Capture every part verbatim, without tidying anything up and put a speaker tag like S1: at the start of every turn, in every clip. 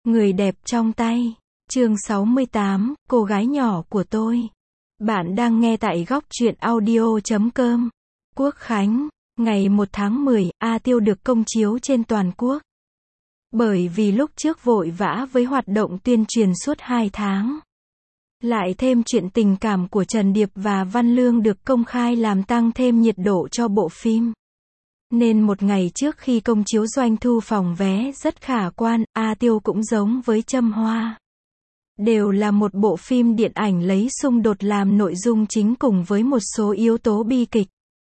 S1: Người đẹp trong tay. Chương sáu mươi tám, cô gái nhỏ của tôi. Bạn đang nghe tại góc truyện audio chấm com. Quốc khánh, ngày một tháng mười, A Tiêu được công chiếu trên toàn quốc. Bởi vì lúc trước vội vã với hoạt động tuyên truyền suốt hai tháng. Lại thêm chuyện tình cảm của Trần Điệp và Văn Lương được công khai làm tăng thêm nhiệt độ cho bộ phim. Nên một ngày trước khi công chiếu doanh thu phòng vé rất khả quan, A Tiêu cũng giống với Châm Hoa. Đều là một bộ phim điện ảnh lấy xung đột làm nội dung chính cùng với một số yếu tố bi kịch.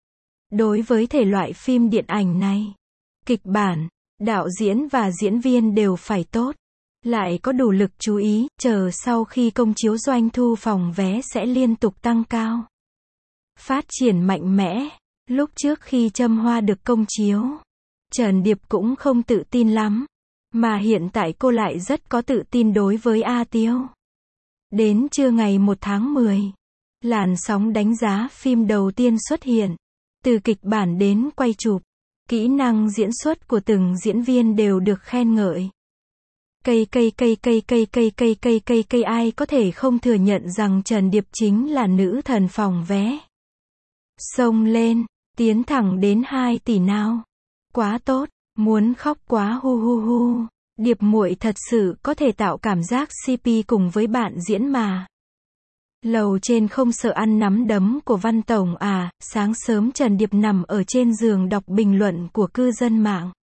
S1: Đối với thể loại phim điện ảnh này, kịch bản, đạo diễn và diễn viên đều phải tốt. Lại có đủ lực chú ý, chờ sau khi công chiếu doanh thu phòng vé sẽ liên tục tăng cao. Phát triển mạnh mẽ. Lúc trước khi Châm Hoa được công chiếu, Trần Điệp cũng không tự tin lắm. Mà hiện tại cô lại rất có tự tin đối với A Tiêu. Đến trưa ngày một tháng mười, làn sóng đánh giá phim đầu tiên xuất hiện. Từ kịch bản đến quay chụp, kỹ năng diễn xuất của từng diễn viên đều được khen ngợi. Cây cây cây cây cây cây cây cây cây cây ai có thể không thừa nhận rằng Trần Điệp chính là nữ thần phòng vé. Xông lên, tiến thẳng đến hai tỷ nào. Quá tốt, muốn khóc quá hu hu hu. Điệp muội thật sự có thể tạo cảm giác xê pê cùng với bạn diễn mà. Lầu trên không sợ ăn nắm đấm của Văn Tổng à, sáng sớm Trần Điệp nằm ở trên giường đọc bình luận của cư dân mạng.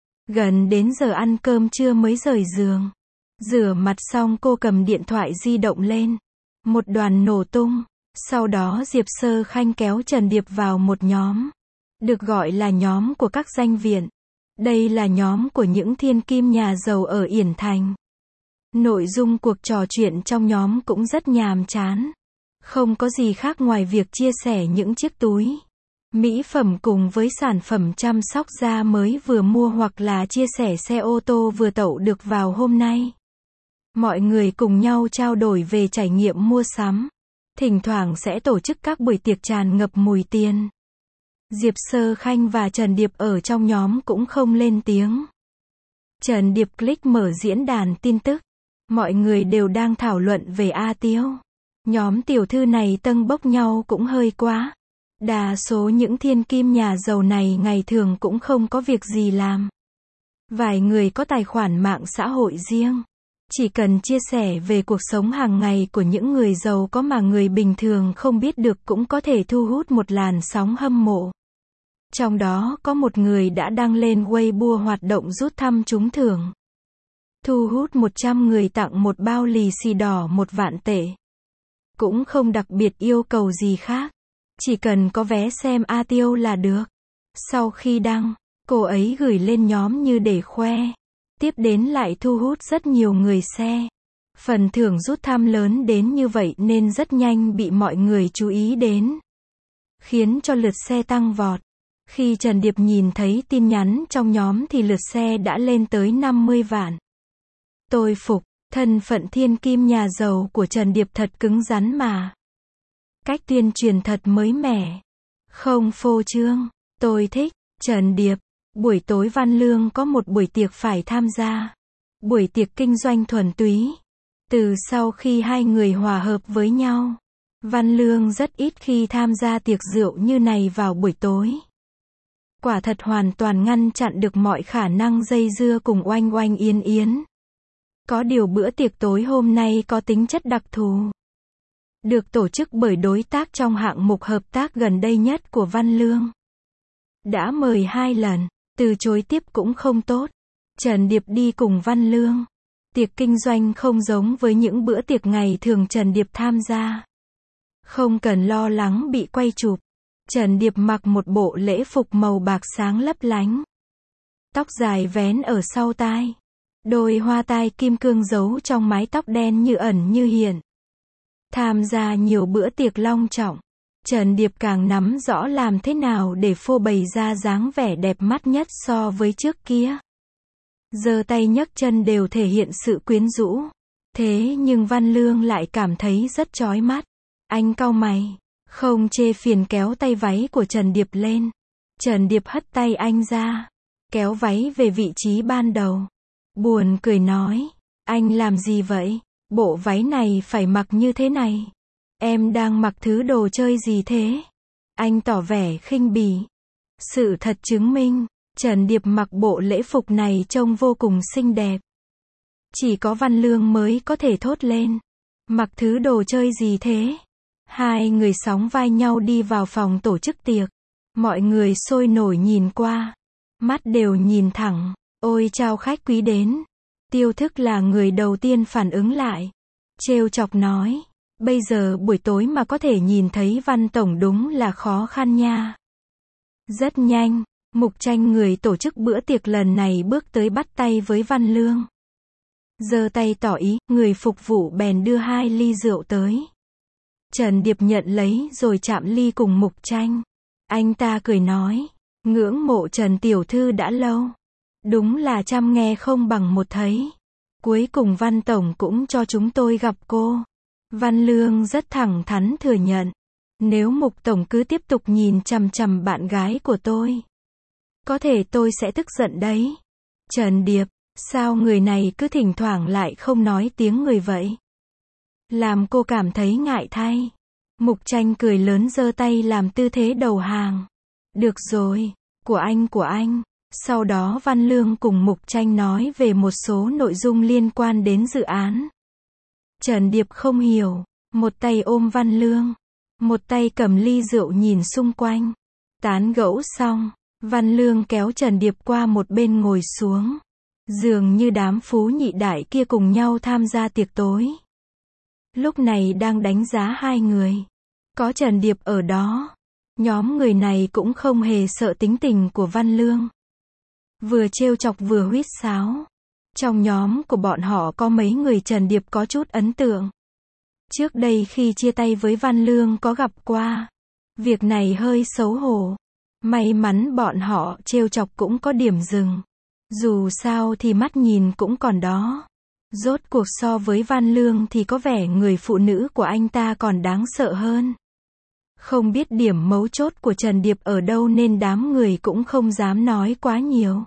S1: Gần đến giờ ăn cơm trưa mới rời giường. Rửa mặt xong cô cầm điện thoại di động lên. Một đoàn nổ tung. Sau đó Diệp Sơ Khanh kéo Trần Điệp vào một nhóm. Được gọi là nhóm của các danh viện. Đây là nhóm của những thiên kim nhà giàu ở Yển Thành. Nội dung cuộc trò chuyện trong nhóm cũng rất nhàm chán. Không có gì khác ngoài việc chia sẻ những chiếc túi mỹ phẩm cùng với sản phẩm chăm sóc da mới vừa mua hoặc là chia sẻ xe ô tô vừa tậu được vào hôm nay. Mọi người cùng nhau trao đổi về trải nghiệm mua sắm. Thỉnh thoảng sẽ tổ chức các buổi tiệc tràn ngập mùi tiền. Diệp Sơ Khanh và Trần Điệp ở trong nhóm cũng không lên tiếng. Trần Điệp click mở diễn đàn tin tức. Mọi người đều đang thảo luận về A Tiêu. Nhóm tiểu thư này tâng bốc nhau cũng hơi quá. Đa số những thiên kim nhà giàu này ngày thường cũng không có việc gì làm. Vài người có tài khoản mạng xã hội riêng. Chỉ cần chia sẻ về cuộc sống hàng ngày của những người giàu có mà người bình thường không biết được cũng có thể thu hút một làn sóng hâm mộ. Trong đó có một người đã đăng lên Weibo hoạt động rút thăm trúng thưởng. Thu hút một trăm người tặng một bao lì xì đỏ một vạn tệ. Cũng không đặc biệt yêu cầu gì khác. Chỉ cần có vé xem A Tiêu là được. Sau khi đăng, cô ấy gửi lên nhóm như để khoe. Tiếp đến lại thu hút rất nhiều người share. Phần thưởng rút thăm lớn đến như vậy nên rất nhanh bị mọi người chú ý đến. Khiến cho lượt share tăng vọt. Khi Trần Điệp nhìn thấy tin nhắn trong nhóm thì lượt share đã lên tới năm mươi vạn. Tôi phục, thân phận thiên kim nhà giàu của Trần Điệp thật cứng rắn mà. Cách tuyên truyền thật mới mẻ. Không phô trương. Tôi thích. Trần Điệp. Buổi tối Văn Lương có một buổi tiệc phải tham gia. Buổi tiệc kinh doanh thuần túy. Từ sau khi hai người hòa hợp với nhau, Văn Lương rất ít khi tham gia tiệc rượu như này vào buổi tối. Quả thật hoàn toàn ngăn chặn được mọi khả năng dây dưa cùng Oanh Oanh Yến Yến. Có điều bữa tiệc tối hôm nay có tính chất đặc thù. Được tổ chức bởi đối tác trong hạng mục hợp tác gần đây nhất của Văn Lương. Đã mời hai lần, từ chối tiếp cũng không tốt. Trần Điệp đi cùng Văn Lương. Tiệc kinh doanh không giống với những bữa tiệc ngày thường Trần Điệp tham gia. Không cần lo lắng bị quay chụp. Trần Điệp mặc một bộ lễ phục màu bạc sáng lấp lánh. Tóc dài vén ở sau tai. Đôi hoa tai kim cương giấu trong mái tóc đen như ẩn như hiện. Tham gia nhiều bữa tiệc long trọng. Trần Điệp càng nắm rõ làm thế nào để phô bày ra dáng vẻ đẹp mắt nhất so với trước kia. Giơ tay nhấc chân đều thể hiện sự quyến rũ. Thế nhưng Văn Lương lại cảm thấy rất chói mắt. Anh cau mày, không chê phiền kéo tay váy của Trần Điệp lên. Trần Điệp hất tay anh ra, kéo váy về vị trí ban đầu. Buồn cười nói, Anh làm gì vậy? Bộ váy này phải mặc như thế này. Em đang mặc thứ đồ chơi gì thế? Anh tỏ vẻ khinh bỉ. Sự thật chứng minh, Trần Điệp mặc bộ lễ phục này trông vô cùng xinh đẹp. Chỉ có Văn Lương mới có thể thốt lên. Mặc thứ đồ chơi gì thế? Hai người sóng vai nhau đi vào phòng tổ chức tiệc. Mọi người sôi nổi nhìn qua. Mắt đều nhìn thẳng. Ôi chào khách quý đến. Tiêu Thức là người đầu tiên phản ứng lại. Trêu chọc nói. Bây giờ buổi tối mà có thể nhìn thấy Văn Tổng đúng là khó khăn nha. Rất nhanh, Mục Tranh người tổ chức bữa tiệc lần này bước tới bắt tay với Văn Lương. Giơ tay tỏ ý, người phục vụ bèn đưa hai ly rượu tới. Trần Điệp nhận lấy rồi chạm ly cùng Mục Tranh. Anh ta cười nói, ngưỡng mộ Trần Tiểu Thư đã lâu. Đúng là trăm nghe không bằng một thấy. Cuối cùng Văn Tổng cũng cho chúng tôi gặp cô. Văn Lương rất thẳng thắn thừa nhận. Nếu Mục Tổng cứ tiếp tục nhìn chằm chằm bạn gái của tôi, có thể tôi sẽ tức giận đấy. Trần Điệp, sao người này cứ thỉnh thoảng lại không nói tiếng người vậy? Làm cô cảm thấy ngại thay. Mục Tranh cười lớn giơ tay làm tư thế đầu hàng. Được rồi, của anh của anh. Sau đó Văn Lương cùng Mục Tranh nói về một số nội dung liên quan đến dự án. Trần Điệp không hiểu, một tay ôm Văn Lương, một tay cầm ly rượu nhìn xung quanh. Tán gẫu xong, Văn Lương kéo Trần Điệp qua một bên ngồi xuống. Dường như đám phú nhị đại kia cùng nhau tham gia tiệc tối. Lúc này đang đánh giá hai người. Có Trần Điệp ở đó. Nhóm người này cũng không hề sợ tính tình của Văn Lương. Vừa trêu chọc vừa huýt sáo. Trong nhóm của bọn họ có mấy người Trần Điệp có chút ấn tượng. Trước đây khi chia tay với Văn Lương có gặp qua. Việc này hơi xấu hổ. May mắn bọn họ trêu chọc cũng có điểm dừng. Dù sao thì mắt nhìn cũng còn đó. Rốt cuộc so với Văn Lương thì có vẻ người phụ nữ của anh ta còn đáng sợ hơn. Không biết điểm mấu chốt của Trần Điệp ở đâu nên đám người cũng không dám nói quá nhiều.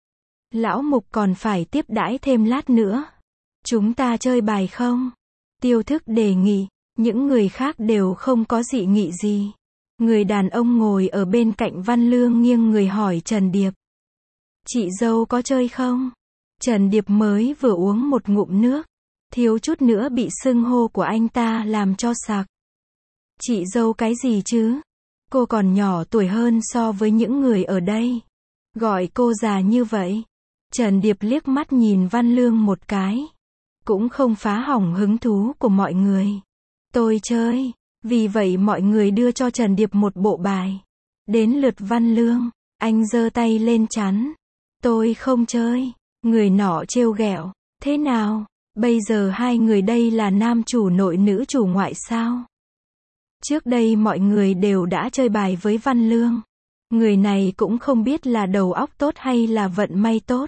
S1: Lão Mục còn phải tiếp đãi thêm lát nữa. Chúng ta chơi bài không? Tiêu Thức đề nghị. Những người khác đều không có dị nghị gì. Người đàn ông ngồi ở bên cạnh Văn Lương nghiêng người hỏi Trần Điệp. Chị dâu có chơi không? Trần Điệp mới vừa uống một ngụm nước. Thiếu chút nữa bị xưng hô của anh ta làm cho sặc. Chị dâu cái gì chứ? Cô còn nhỏ tuổi hơn so với những người ở đây. Gọi cô già như vậy. Trần Điệp liếc mắt nhìn Văn Lương một cái. Cũng không phá hỏng hứng thú của mọi người. Tôi chơi. Vì vậy mọi người đưa cho Trần Điệp một bộ bài. Đến lượt Văn Lương. Anh giơ tay lên chắn. Tôi không chơi. Người nọ trêu ghẹo. Thế nào? Bây giờ hai người đây là nam chủ nội nữ chủ ngoại sao? Trước đây mọi người đều đã chơi bài với Văn Lương. Người này cũng không biết là đầu óc tốt hay là vận may tốt.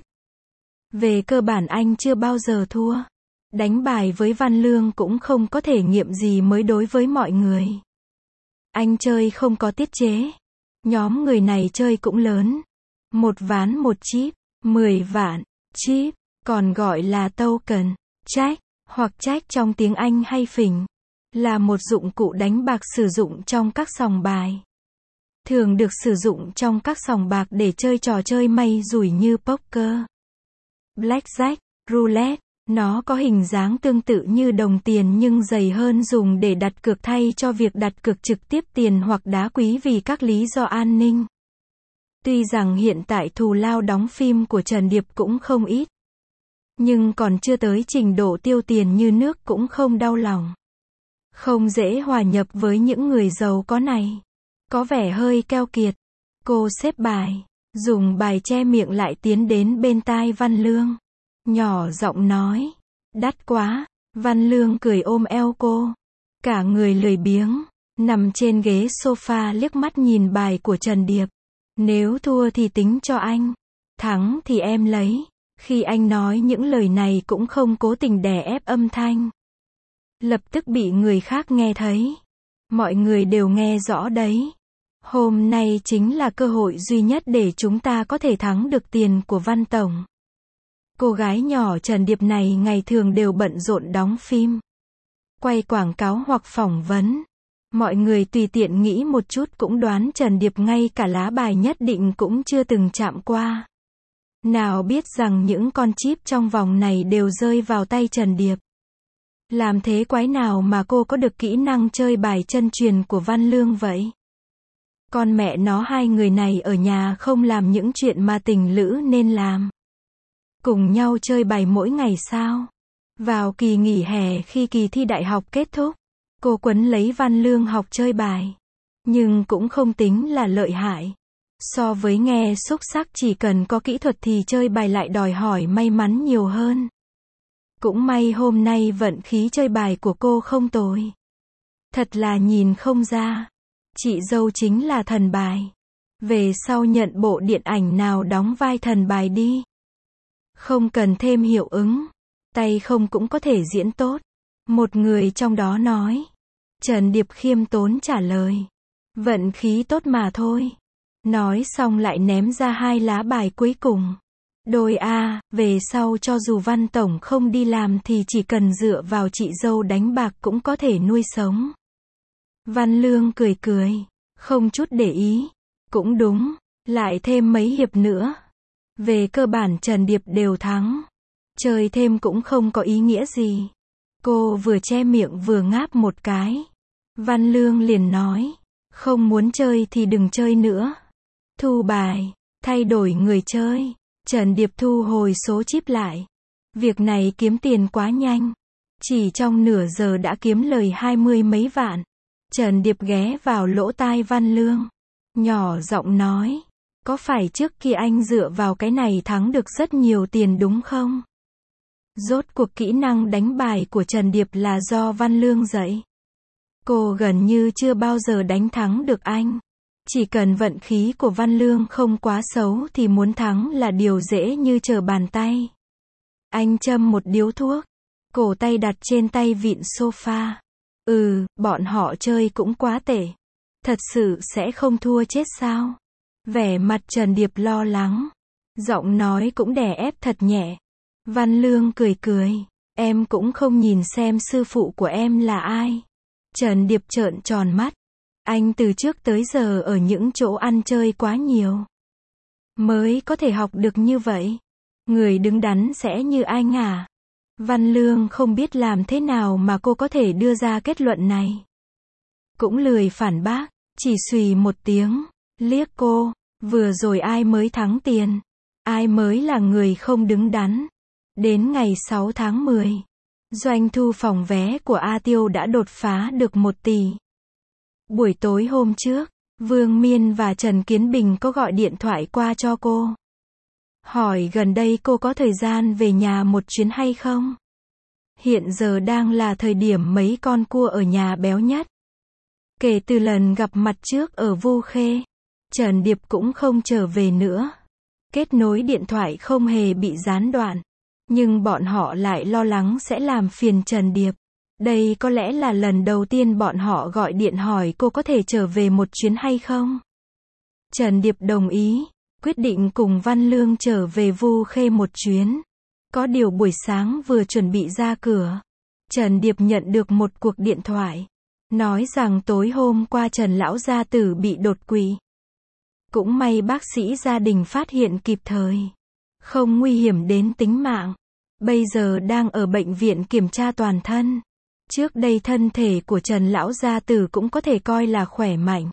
S1: Về cơ bản anh chưa bao giờ thua. Đánh bài với Văn Lương cũng không có thể nghiệm gì mới đối với mọi người. Anh chơi không có tiết chế. Nhóm người này chơi cũng lớn. Một ván một chip, mười vạn, chip, còn gọi là token, jack, hoặc jack trong tiếng Anh hay phỉnh. Là một dụng cụ đánh bạc sử dụng trong các sòng bài. Thường được sử dụng trong các sòng bạc để chơi trò chơi may rủi như poker, blackjack, roulette. Nó có hình dáng tương tự như đồng tiền nhưng dày hơn, dùng để đặt cược thay cho việc đặt cược trực tiếp tiền hoặc đá quý vì các lý do an ninh. Tuy rằng hiện tại thù lao đóng phim của Trần Điệp cũng không ít. Nhưng còn chưa tới trình độ tiêu tiền như nước cũng không đau lòng. Không dễ hòa nhập với những người giàu có này. Có vẻ hơi keo kiệt. Cô xếp bài, dùng bài che miệng lại tiến đến bên tai Văn Lương. Nhỏ giọng nói. Đắt quá. Văn Lương cười ôm eo cô. Cả người lười biếng. Nằm trên ghế sofa liếc mắt nhìn bài của Trần Điệp. Nếu thua thì tính cho anh. Thắng thì em lấy. Khi anh nói những lời này cũng không cố tình đè ép âm thanh. Lập tức bị người khác nghe thấy. Mọi người đều nghe rõ đấy. Hôm nay chính là cơ hội duy nhất để chúng ta có thể thắng được tiền của Văn Tổng. Cô gái nhỏ Trần Điệp này ngày thường đều bận rộn đóng phim, quay quảng cáo hoặc phỏng vấn. Mọi người tùy tiện nghĩ một chút cũng đoán Trần Điệp ngay cả lá bài nhất định cũng chưa từng chạm qua. Nào biết rằng những con chip trong vòng này đều rơi vào tay Trần Điệp. Làm thế quái nào mà cô có được kỹ năng chơi bài chân truyền của Văn Lương vậy? Con mẹ nó, hai người này ở nhà không làm những chuyện mà tình lữ nên làm. Cùng nhau chơi bài mỗi ngày sao? Vào kỳ nghỉ hè khi kỳ thi đại học kết thúc, cô quấn lấy Văn Lương học chơi bài. Nhưng cũng không tính là lợi hại. So với nghe xúc xắc chỉ cần có kỹ thuật thì chơi bài lại đòi hỏi may mắn nhiều hơn. Cũng may hôm nay vận khí chơi bài của cô không tồi. Thật là nhìn không ra. Chị dâu chính là thần bài. Về sau nhận bộ điện ảnh nào đóng vai thần bài đi. Không cần thêm hiệu ứng. Tay không cũng có thể diễn tốt. Một người trong đó nói. Trần Điệp khiêm tốn trả lời. Vận khí tốt mà thôi. Nói xong lại ném ra hai lá bài cuối cùng. Đôi A, về sau cho dù Văn Tổng không đi làm thì chỉ cần dựa vào chị dâu đánh bạc cũng có thể nuôi sống. Văn Lương cười cười, không chút để ý. Cũng đúng, lại thêm mấy hiệp nữa. Về cơ bản Trần Điệp đều thắng. Chơi thêm cũng không có ý nghĩa gì. Cô vừa che miệng vừa ngáp một cái. Văn Lương liền nói, không muốn chơi thì đừng chơi nữa. Thu bài, thay đổi người chơi. Trần Điệp thu hồi số chip lại. Việc này kiếm tiền quá nhanh. Chỉ trong nửa giờ đã kiếm lời hai mươi mấy vạn. Trần Điệp ghé vào lỗ tai Văn Lương. Nhỏ giọng nói. Có phải trước kia anh dựa vào cái này thắng được rất nhiều tiền đúng không? Rốt cuộc kỹ năng đánh bài của Trần Điệp là do Văn Lương dạy. Cô gần như chưa bao giờ đánh thắng được anh. Chỉ cần vận khí của Văn Lương không quá xấu thì muốn thắng là điều dễ như trở bàn tay. Anh châm một điếu thuốc. Cổ tay đặt trên tay vịn sofa. Ừ, bọn họ chơi cũng quá tệ. Thật sự sẽ không thua chết sao? Vẻ mặt Trần Điệp lo lắng. Giọng nói cũng đè ép thật nhẹ. Văn Lương cười cười. Em cũng không nhìn xem sư phụ của em là ai. Trần Điệp trợn tròn mắt. Anh từ trước tới giờ ở những chỗ ăn chơi quá nhiều. Mới có thể học được như vậy. Người đứng đắn sẽ như anh à? Văn Lương không biết làm thế nào mà cô có thể đưa ra kết luận này. Cũng lười phản bác, chỉ xùy một tiếng, liếc cô, vừa rồi ai mới thắng tiền? Ai mới là người không đứng đắn? Đến ngày sáu tháng mười, doanh thu phòng vé của A Tiêu đã đột phá được một tỷ. Buổi tối hôm trước, Vương Miên và Trần Kiến Bình có gọi điện thoại qua cho cô. Hỏi gần đây cô có thời gian về nhà một chuyến hay không? Hiện giờ đang là thời điểm mấy con cua ở nhà béo nhất. Kể từ lần gặp mặt trước ở Vu Khê, Trần Điệp cũng không trở về nữa. Kết nối điện thoại không hề bị gián đoạn. Nhưng bọn họ lại lo lắng sẽ làm phiền Trần Điệp. Đây có lẽ là lần đầu tiên bọn họ gọi điện hỏi cô có thể trở về một chuyến hay không. Trần Điệp đồng ý, quyết định cùng Văn Lương trở về Vu Khê một chuyến. Có điều buổi sáng vừa chuẩn bị ra cửa, Trần Điệp nhận được một cuộc điện thoại. Nói rằng tối hôm qua Trần Lão Gia Tử bị đột quỵ. Cũng may bác sĩ gia đình phát hiện kịp thời. Không nguy hiểm đến tính mạng. Bây giờ đang ở bệnh viện kiểm tra toàn thân. Trước đây thân thể của Trần Lão Gia Tử cũng có thể coi là khỏe mạnh.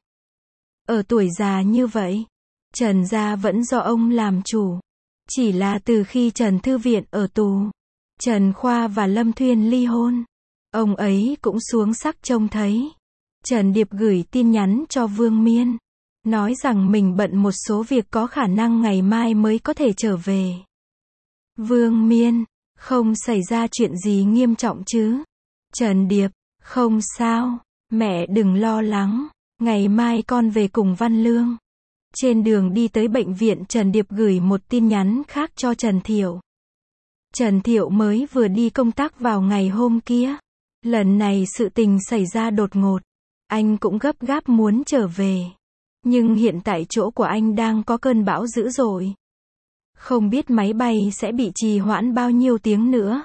S1: Ở tuổi già như vậy, Trần gia vẫn do ông làm chủ. Chỉ là từ khi Trần Thư Viện ở tù, Trần Khoa và Lâm Thuyên ly hôn, ông ấy cũng xuống sắc trông thấy. Trần Điệp gửi tin nhắn cho Vương Miên, nói rằng mình bận một số việc có khả năng ngày mai mới có thể trở về. Vương Miên, không xảy ra chuyện gì nghiêm trọng chứ? Trần Điệp, không sao, mẹ đừng lo lắng, ngày mai con về cùng Văn Lương. Trên đường đi tới bệnh viện Trần Điệp gửi một tin nhắn khác cho Trần Thiệu. Trần Thiệu mới vừa đi công tác vào ngày hôm kia. Lần này sự tình xảy ra đột ngột. Anh cũng gấp gáp muốn trở về. Nhưng hiện tại chỗ của anh đang có cơn bão dữ dội. Không biết máy bay sẽ bị trì hoãn bao nhiêu tiếng nữa.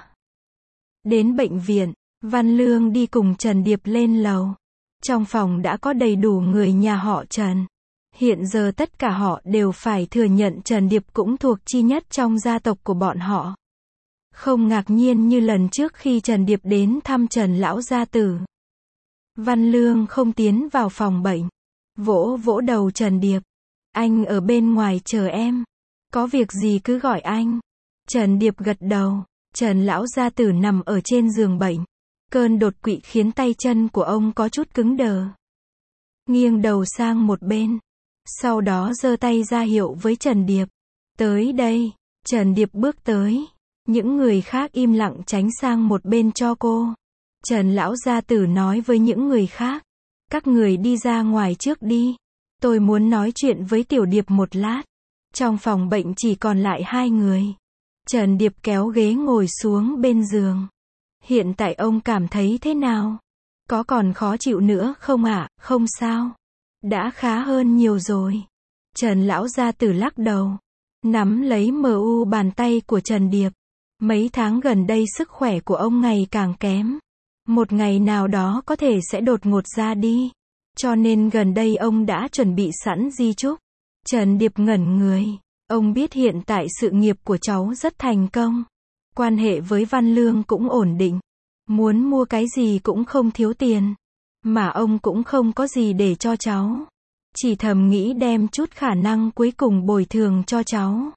S1: Đến bệnh viện, Văn Lương đi cùng Trần Điệp lên lầu. Trong phòng đã có đầy đủ người nhà họ Trần. Hiện giờ tất cả họ đều phải thừa nhận Trần Điệp cũng thuộc chi nhất trong gia tộc của bọn họ. Không ngạc nhiên như lần trước khi Trần Điệp đến thăm Trần lão gia tử. Văn Lương không tiến vào phòng bệnh. Vỗ vỗ đầu Trần Điệp. Anh ở bên ngoài chờ em. Có việc gì cứ gọi anh. Trần Điệp gật đầu. Trần lão gia tử nằm ở trên giường bệnh. Cơn đột quỵ khiến tay chân của ông có chút cứng đờ. Nghiêng đầu sang một bên. Sau đó giơ tay ra hiệu với Trần Điệp. Tới đây. Trần Điệp bước tới. Những người khác im lặng tránh sang một bên cho cô. Trần lão gia tử nói với những người khác. Các người đi ra ngoài trước đi. Tôi muốn nói chuyện với Tiểu Điệp một lát. Trong phòng bệnh chỉ còn lại hai người. Trần Điệp kéo ghế ngồi xuống bên giường. Hiện tại ông cảm thấy thế nào? Có còn khó chịu nữa không ạ? À? Không sao. Đã khá hơn nhiều rồi. Trần lão gia tử lắc đầu. Nắm lấy mờ u bàn tay của Trần Điệp. Mấy tháng gần đây sức khỏe của ông ngày càng kém. Một ngày nào đó có thể sẽ đột ngột ra đi. Cho nên gần đây ông đã chuẩn bị sẵn di chúc. Trần Điệp ngẩn người. Ông biết hiện tại sự nghiệp của cháu rất thành công. Quan hệ với Văn Lương cũng ổn định. Muốn mua cái gì cũng không thiếu tiền. Mà ông cũng không có gì để cho cháu. Chỉ thầm nghĩ đem chút khả năng cuối cùng bồi thường cho cháu.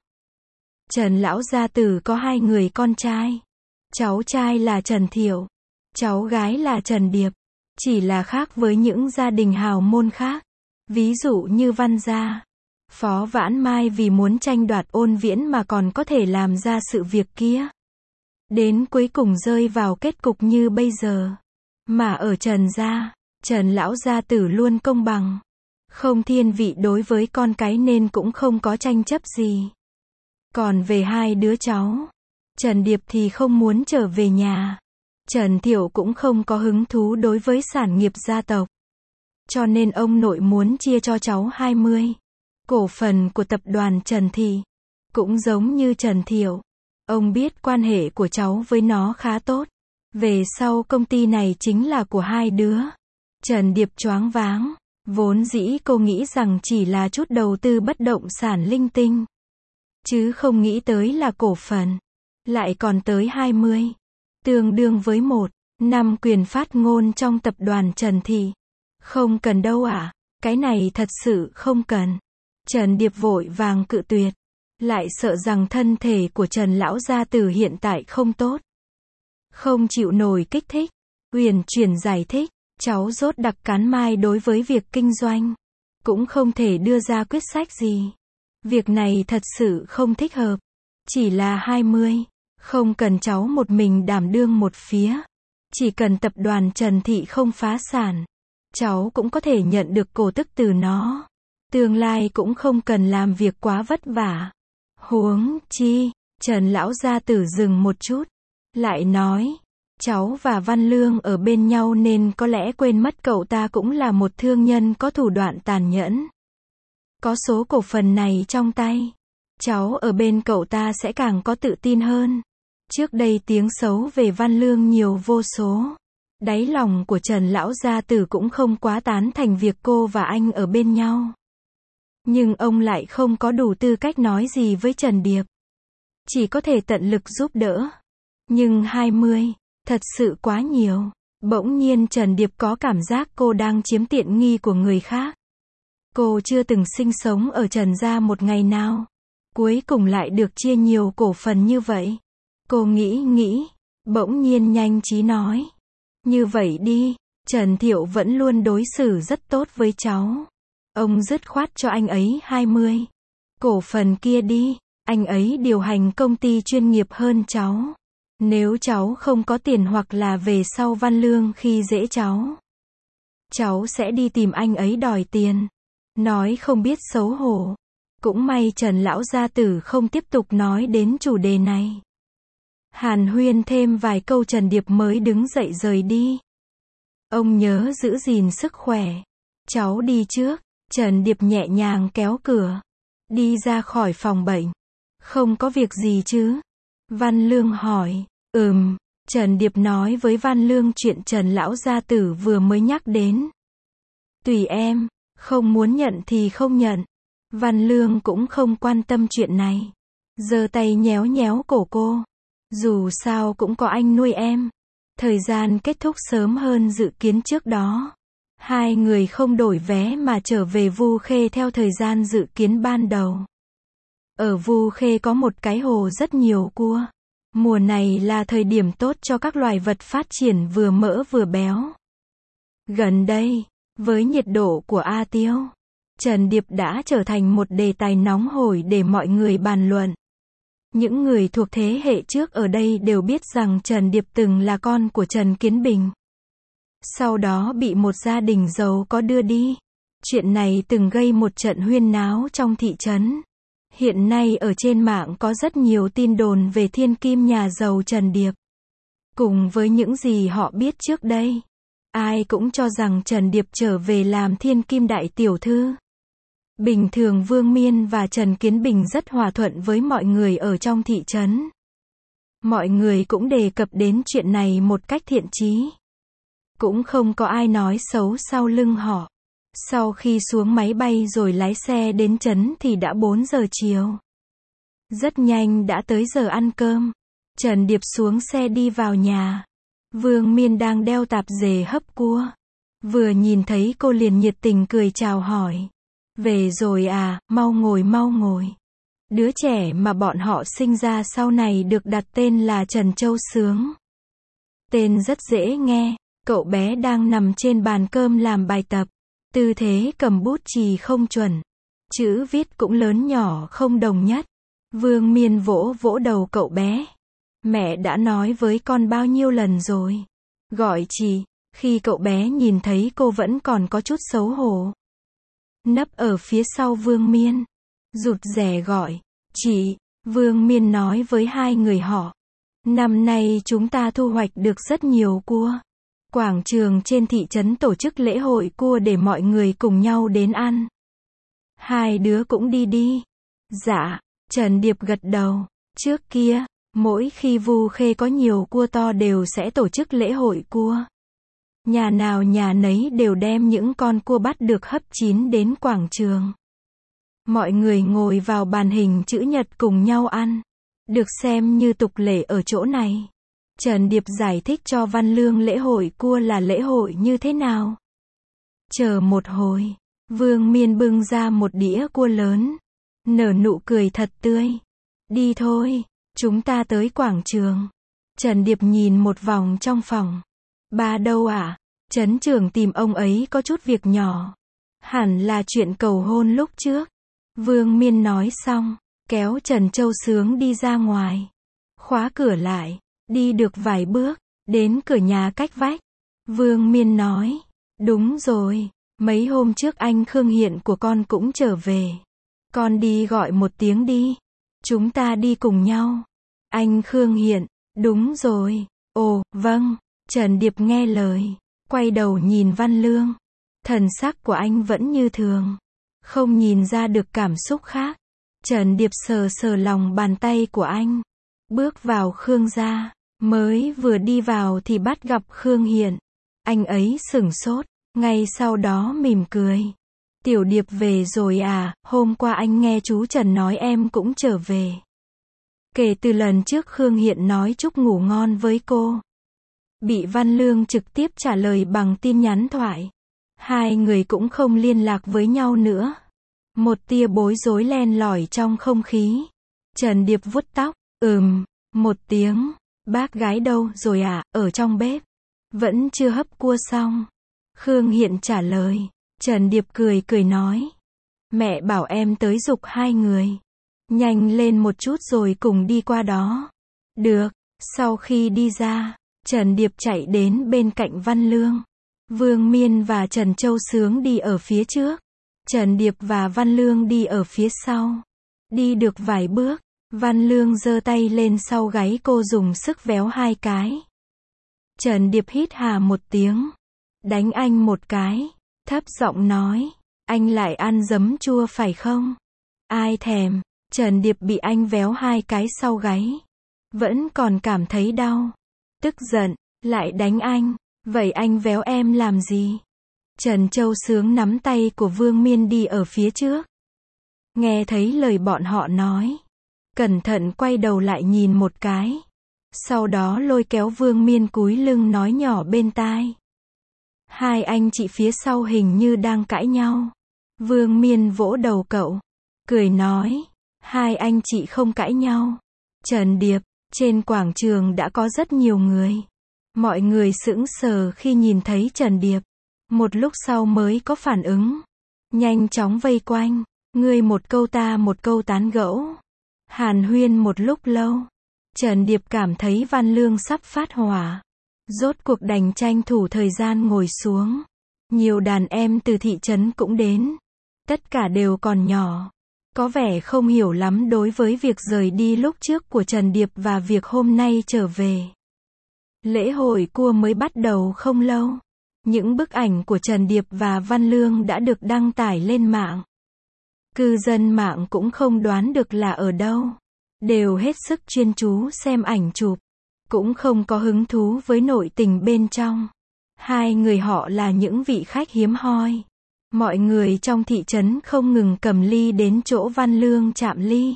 S1: Trần lão gia tử có hai người con trai. Cháu trai là Trần Thiệu. Cháu gái là Trần Điệp. Chỉ là khác với những gia đình hào môn khác. Ví dụ như Văn gia. Phó Vãn Mai vì muốn tranh đoạt Ôn Viễn mà còn có thể làm ra sự việc kia. Đến cuối cùng rơi vào kết cục như bây giờ. Mà ở Trần gia, Trần lão gia tử luôn công bằng. Không thiên vị đối với con cái nên cũng không có tranh chấp gì. Còn về hai đứa cháu, Trần Điệp thì không muốn trở về nhà. Trần Thiệu cũng không có hứng thú đối với sản nghiệp gia tộc. Cho nên ông nội muốn chia cho cháu hai mươi cổ phần của tập đoàn Trần Thị. Cũng giống như Trần Thiệu. Ông biết quan hệ của cháu với nó khá tốt. Về sau công ty này chính là của hai đứa. Trần Điệp choáng váng. Vốn dĩ cô nghĩ rằng chỉ là chút đầu tư bất động sản linh tinh. Chứ không nghĩ tới là cổ phần. Lại còn tới hai mươi. Tương đương với một năm quyền phát ngôn trong tập đoàn Trần Thị. Không cần đâu ạ. À? Cái này thật sự không cần. Trần Điệp vội vàng cự tuyệt. Lại sợ rằng thân thể của Trần lão gia tử hiện tại không tốt. Không chịu nổi kích thích. Uyển chuyển giải thích. Cháu rốt đặc cán mai đối với việc kinh doanh. Cũng không thể đưa ra quyết sách gì. Việc này thật sự không thích hợp. Chỉ là hai mươi. Không cần cháu một mình đảm đương một phía. Chỉ cần tập đoàn Trần Thị không phá sản. Cháu cũng có thể nhận được cổ tức từ nó. Tương lai cũng không cần làm việc quá vất vả. Huống chi, Trần lão gia tử dừng một chút. Lại nói, cháu và Văn Lương ở bên nhau nên có lẽ quên mất cậu ta cũng là một thương nhân có thủ đoạn tàn nhẫn. Có số cổ phần này trong tay. Cháu ở bên cậu ta sẽ càng có tự tin hơn. Trước đây tiếng xấu về Văn Lương nhiều vô số. Đáy lòng của Trần lão gia tử cũng không quá tán thành việc cô và anh ở bên nhau. Nhưng ông lại không có đủ tư cách nói gì với Trần Điệp. Chỉ có thể tận lực giúp đỡ. Nhưng hai mươi, thật sự quá nhiều. Bỗng nhiên Trần Điệp có cảm giác cô đang chiếm tiện nghi của người khác. Cô chưa từng sinh sống ở Trần gia một ngày nào. Cuối cùng lại được chia nhiều cổ phần như vậy. Cô nghĩ nghĩ, bỗng nhiên nhanh trí nói. Như vậy đi, Trần Thiệu vẫn luôn đối xử rất tốt với cháu. Ông dứt khoát cho anh ấy hai mươi. Cổ phần kia đi, anh ấy điều hành công ty chuyên nghiệp hơn cháu. Nếu cháu không có tiền hoặc là về sau Văn Lương khi dễ cháu. Cháu sẽ đi tìm anh ấy đòi tiền. Nói không biết xấu hổ. Cũng may Trần lão gia tử không tiếp tục nói đến chủ đề này. Hàn huyên thêm vài câu Trần Điệp mới đứng dậy rời đi. Ông nhớ giữ gìn sức khỏe. Cháu đi trước. Trần Điệp nhẹ nhàng kéo cửa. Đi ra khỏi phòng bệnh. Không có việc gì chứ? Văn Lương hỏi. Ừm, Trần Điệp nói với Văn Lương chuyện Trần lão gia tử vừa mới nhắc đến. Tùy em, không muốn nhận thì không nhận. Văn Lương cũng không quan tâm chuyện này. Giơ tay nhéo nhéo cổ cô. Dù sao cũng có anh nuôi em. Thời gian kết thúc sớm hơn dự kiến trước đó. Hai người không đổi vé mà trở về Vu Khê theo thời gian dự kiến ban đầu. Ở Vu Khê có một cái hồ rất nhiều cua. Mùa này là thời điểm tốt cho các loài vật phát triển vừa mỡ vừa béo. Gần đây, với nhiệt độ của A Tiêu, Trần Điệp đã trở thành một đề tài nóng hổi để mọi người bàn luận. Những người thuộc thế hệ trước ở đây đều biết rằng Trần Điệp từng là con của Trần Kiến Bình. Sau đó bị một gia đình giàu có đưa đi. Chuyện này từng gây một trận huyên náo trong thị trấn. Hiện nay ở trên mạng có rất nhiều tin đồn về thiên kim nhà giàu Trần Điệp. Cùng với những gì họ biết trước đây, ai cũng cho rằng Trần Điệp trở về làm thiên kim đại tiểu thư. Bình thường Vương Miên và Trần Kiến Bình rất hòa thuận với mọi người ở trong thị trấn. Mọi người cũng đề cập đến chuyện này một cách thiện chí. Cũng không có ai nói xấu sau lưng họ. Sau khi xuống máy bay rồi lái xe đến trấn thì đã bốn giờ chiều. Rất nhanh đã tới giờ ăn cơm. Trần Điệp xuống xe đi vào nhà. Vương Miên đang đeo tạp dề hấp cua. Vừa nhìn thấy cô liền nhiệt tình cười chào hỏi. Về rồi à, mau ngồi mau ngồi. Đứa trẻ mà bọn họ sinh ra sau này được đặt tên là Trần Châu Sướng. Tên rất dễ nghe, cậu bé đang nằm trên bàn cơm làm bài tập. Tư thế cầm bút chì không chuẩn. Chữ viết cũng lớn nhỏ không đồng nhất. Vương Miên vỗ vỗ đầu cậu bé. Mẹ đã nói với con bao nhiêu lần rồi. Gọi chị. Khi cậu bé nhìn thấy cô vẫn còn có chút xấu hổ. Nấp ở phía sau Vương Miên. Rụt rè gọi. Chị. Vương Miên nói với hai người họ. Năm nay chúng ta thu hoạch được rất nhiều cua. Quảng trường trên thị trấn tổ chức lễ hội cua để mọi người cùng nhau đến ăn. Hai đứa cũng đi đi. Dạ. Trần Điệp gật đầu. Trước kia, mỗi khi Vu Khê có nhiều cua to đều sẽ tổ chức lễ hội cua. Nhà nào nhà nấy đều đem những con cua bắt được hấp chín đến quảng trường. Mọi người ngồi vào bàn hình chữ nhật cùng nhau ăn. Được xem như tục lệ ở chỗ này. Trần Điệp giải thích cho Văn Lương lễ hội cua là lễ hội như thế nào. Chờ một hồi, Vương Miên bưng ra một đĩa cua lớn. Nở nụ cười thật tươi. Đi thôi, chúng ta tới quảng trường. Trần Điệp nhìn một vòng trong phòng. Ba đâu à? Trấn trưởng tìm ông ấy có chút việc nhỏ. Hẳn là chuyện cầu hôn lúc trước. Vương Miên nói xong, kéo Trần Châu Sướng đi ra ngoài. Khóa cửa lại, đi được vài bước, đến cửa nhà cách vách. Vương Miên nói, đúng rồi, mấy hôm trước anh Khương Hiện của con cũng trở về. Con đi gọi một tiếng đi. Chúng ta đi cùng nhau. Anh Khương Hiện, đúng rồi. Ồ, vâng. Trần Điệp nghe lời, quay đầu nhìn Văn Lương. Thần sắc của anh vẫn như thường. Không nhìn ra được cảm xúc khác. Trần Điệp sờ sờ lòng bàn tay của anh. Bước vào Khương gia. Mới vừa đi vào thì bắt gặp Khương Hiện. Anh ấy sửng sốt. Ngay sau đó mỉm cười. Tiểu Điệp về rồi à, hôm qua anh nghe chú Trần nói em cũng trở về. Kể từ lần trước Khương Hiện nói chúc ngủ ngon với cô. Bị Văn Lương trực tiếp trả lời bằng tin nhắn thoại. Hai người cũng không liên lạc với nhau nữa. Một tia bối rối len lỏi trong không khí. Trần Điệp vuốt tóc, ừm, một tiếng. Bác gái đâu rồi à, ở trong bếp. Vẫn chưa hấp cua xong. Khương Hiện trả lời. Trần Điệp cười cười nói. Mẹ bảo em tới giục hai người. Nhanh lên một chút rồi cùng đi qua đó. Được. Sau khi đi ra, Trần Điệp chạy đến bên cạnh Văn Lương. Vương Miên và Trần Châu Sướng đi ở phía trước. Trần Điệp và Văn Lương đi ở phía sau. Đi được vài bước, Văn Lương giơ tay lên sau gáy cô dùng sức véo hai cái. Trần Điệp hít hà một tiếng. Đánh anh một cái. Thấp giọng nói. Anh lại ăn giấm chua phải không? Ai thèm. Trần Điệp bị anh véo hai cái sau gáy. Vẫn còn cảm thấy đau. Tức giận, lại đánh anh. Vậy anh véo em làm gì? Trần Châu Sướng nắm tay của Vương Miên đi ở phía trước. Nghe thấy lời bọn họ nói. Cẩn thận quay đầu lại nhìn một cái. Sau đó lôi kéo Vương Miên cúi lưng nói nhỏ bên tai. Hai anh chị phía sau hình như đang cãi nhau. Vương Miên vỗ đầu cậu. Cười nói. Hai anh chị không cãi nhau. Trần Điệp, trên quảng trường đã có rất nhiều người. Mọi người sững sờ khi nhìn thấy Trần Điệp. Một lúc sau mới có phản ứng. Nhanh chóng vây quanh. Ngươi một câu ta một câu tán gẫu. Hàn huyên một lúc lâu. Trần Điệp cảm thấy Văn Lương sắp phát hỏa. Rốt cuộc đành tranh thủ thời gian ngồi xuống. Nhiều đàn em từ thị trấn cũng đến. Tất cả đều còn nhỏ. Có vẻ không hiểu lắm đối với việc rời đi lúc trước của Trần Điệp và việc hôm nay trở về. Lễ hội cua mới bắt đầu không lâu. Những bức ảnh của Trần Điệp và Văn Lương đã được đăng tải lên mạng. Cư dân mạng cũng không đoán được là ở đâu. Đều hết sức chuyên chú xem ảnh chụp. Cũng không có hứng thú với nội tình bên trong. Hai người họ là những vị khách hiếm hoi. Mọi người trong thị trấn không ngừng cầm ly đến chỗ Văn Lương chạm ly.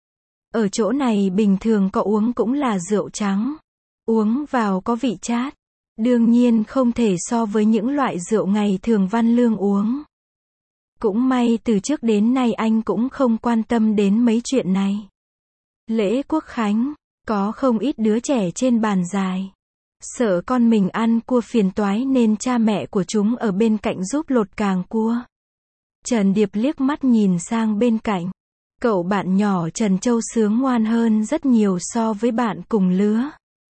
S1: Ở chỗ này bình thường có uống cũng là rượu trắng. Uống vào có vị chát. Đương nhiên không thể so với những loại rượu ngày thường Văn Lương uống. Cũng may từ trước đến nay anh cũng không quan tâm đến mấy chuyện này. Lễ Quốc Khánh, có không ít đứa trẻ trên bàn dài. Sợ con mình ăn cua phiền toái nên cha mẹ của chúng ở bên cạnh giúp lột càng cua. Trần Điệp liếc mắt nhìn sang bên cạnh. Cậu bạn nhỏ Trần Châu Sướng ngoan hơn rất nhiều so với bạn cùng lứa.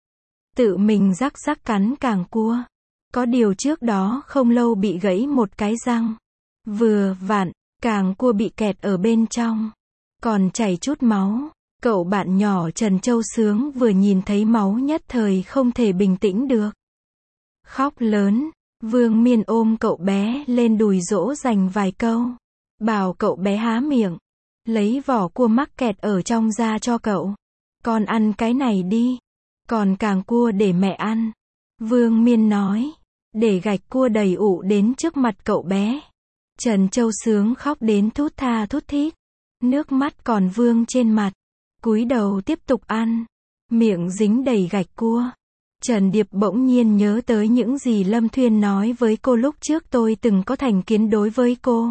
S1: Tự mình rắc rắc cắn càng cua. Có điều trước đó không lâu bị gãy một cái răng. Vừa vặn, càng cua bị kẹt ở bên trong. Còn chảy chút máu. Cậu bạn nhỏ Trần Châu Sướng vừa nhìn thấy máu nhất thời không thể bình tĩnh được. Khóc lớn. Vương Miên ôm cậu bé lên đùi dỗ dành vài câu. Bảo cậu bé há miệng. Lấy vỏ cua mắc kẹt ở trong da cho cậu. Con ăn cái này đi. Còn càng cua để mẹ ăn. Vương Miên nói. Để gạch cua đầy ụ đến trước mặt cậu bé. Trần Châu Sướng khóc đến thút tha thút thít. Nước mắt còn vương trên mặt. Cúi đầu tiếp tục ăn. Miệng dính đầy gạch cua. Trần Điệp bỗng nhiên nhớ tới những gì Lâm Thuyên nói với cô lúc trước tôi từng có thành kiến đối với cô.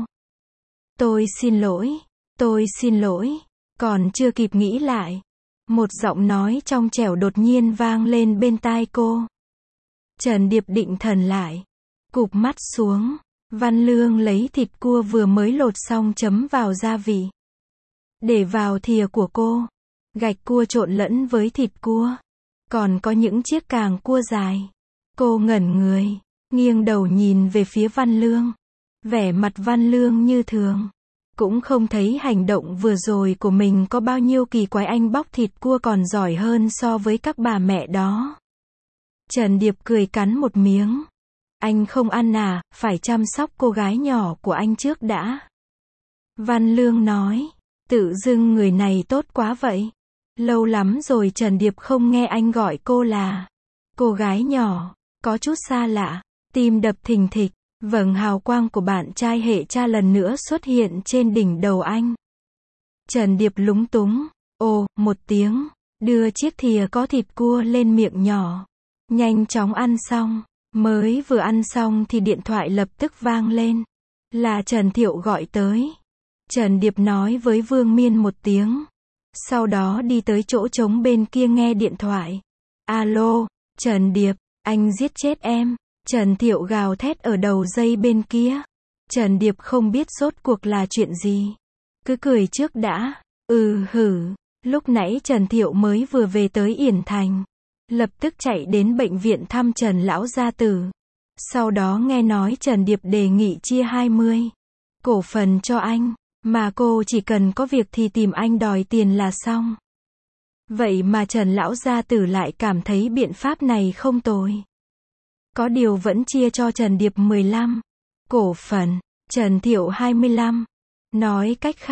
S1: Tôi xin lỗi. Tôi xin lỗi. Còn chưa kịp nghĩ lại. Một giọng nói trong trẻo đột nhiên vang lên bên tai cô. Trần Điệp định thần lại. Cụp mắt xuống. Văn Lương lấy thịt cua vừa mới lột xong chấm vào gia vị. Để vào thìa của cô. Gạch cua trộn lẫn với thịt cua. Còn có những chiếc càng cua dài. Cô ngẩn người. Nghiêng đầu nhìn về phía Văn Lương. Vẻ mặt Văn Lương như thường. Cũng không thấy hành động vừa rồi của mình có bao nhiêu kỳ quái, anh bóc thịt cua còn giỏi hơn so với các bà mẹ đó. Trần Điệp cười cắn một miếng. Anh không ăn à, phải chăm sóc cô gái nhỏ của anh trước đã. Văn Lương nói. Tự dưng người này tốt quá vậy. Lâu lắm rồi Trần Điệp không nghe anh gọi cô là cô gái nhỏ. Có chút xa lạ. Tim đập thình thịch. Vầng hào quang của bạn trai hệ cha lần nữa xuất hiện trên đỉnh đầu anh. Trần Điệp lúng túng. Ồ, một tiếng. Đưa chiếc thìa có thịt cua lên miệng nhỏ. Nhanh chóng ăn xong. Mới vừa ăn xong thì điện thoại lập tức vang lên. Là Trần Thiệu gọi tới. Trần Điệp nói với Vương Miên một tiếng. Sau đó đi tới chỗ trống bên kia nghe điện thoại. Alo, Trần Điệp, anh giết chết em. Trần Thiệu gào thét ở đầu dây bên kia. Trần Điệp không biết rốt cuộc là chuyện gì. Cứ cười trước đã. Ừ hử. Lúc nãy Trần Thiệu mới vừa về tới Yển Thành. Lập tức chạy đến bệnh viện thăm Trần lão gia tử. Sau đó nghe nói Trần Điệp đề nghị chia hai mươi cổ phần cho anh. Mà cô chỉ cần có việc thì tìm anh đòi tiền là xong. Vậy mà Trần lão gia tử lại cảm thấy biện pháp này không tồi. Có điều vẫn chia cho Trần Điệp mười lăm cổ phần, Trần Thiệu hai mươi lăm. Nói cách khác,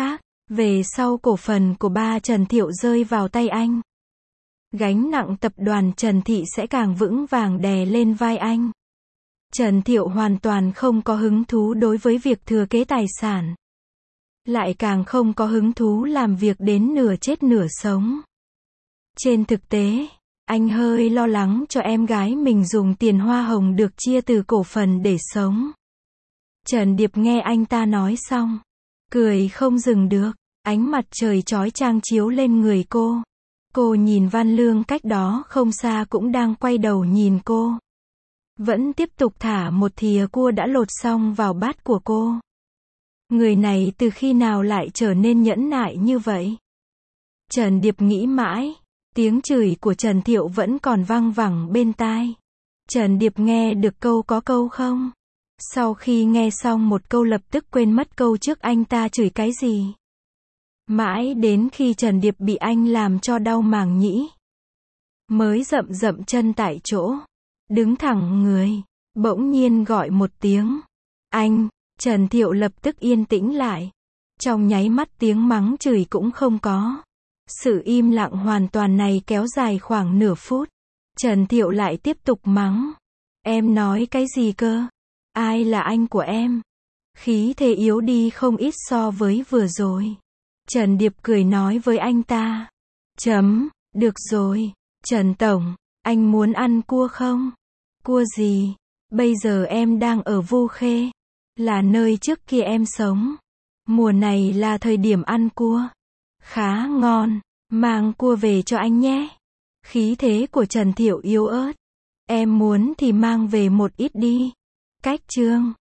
S1: Về sau cổ phần của ba Trần Thiệu rơi vào tay anh. Gánh nặng tập đoàn Trần Thị sẽ càng vững vàng đè lên vai anh. Trần Thiệu hoàn toàn không có hứng thú đối với việc thừa kế tài sản. Lại càng không có hứng thú làm việc đến nửa chết nửa sống. Trên thực tế, anh hơi lo lắng cho em gái mình dùng tiền hoa hồng được chia từ cổ phần để sống. Trần Điệp nghe anh ta nói xong, cười không dừng được, ánh mặt trời chói chang chiếu lên người cô. Cô nhìn Văn Lương cách đó không xa cũng đang quay đầu nhìn cô. Vẫn tiếp tục thả một thìa cua đã lột xong vào bát của cô. Người này từ khi nào lại trở nên nhẫn nại như vậy? Trần Điệp nghĩ mãi, tiếng chửi của Trần Thiệu vẫn còn vang vẳng bên tai. Trần Điệp nghe được câu có câu không? Sau khi nghe xong một câu lập tức quên mất câu trước anh ta chửi cái gì. Mãi đến khi Trần Điệp bị anh làm cho đau màng nhĩ, mới dậm dậm chân tại chỗ, đứng thẳng người, bỗng nhiên gọi một tiếng. Anh, Trần Thiệu lập tức yên tĩnh lại. Trong nháy mắt tiếng mắng chửi cũng không có. Sự im lặng hoàn toàn này kéo dài khoảng nửa phút. Trần Thiệu lại tiếp tục mắng. Em nói cái gì cơ? Ai là anh của em? Khí thế yếu đi không ít so với vừa rồi. Trần Điệp cười nói với anh ta. Chấm, được rồi. Trần Tổng, anh muốn ăn cua không? Cua gì? Bây giờ em đang ở Vu Khê, là nơi trước kia em sống. Mùa này là thời điểm ăn cua. Khá ngon, mang cua về cho anh nhé. Khí thế của Trần Thiệu yếu ớt. Em muốn thì mang về một ít đi. Cách chương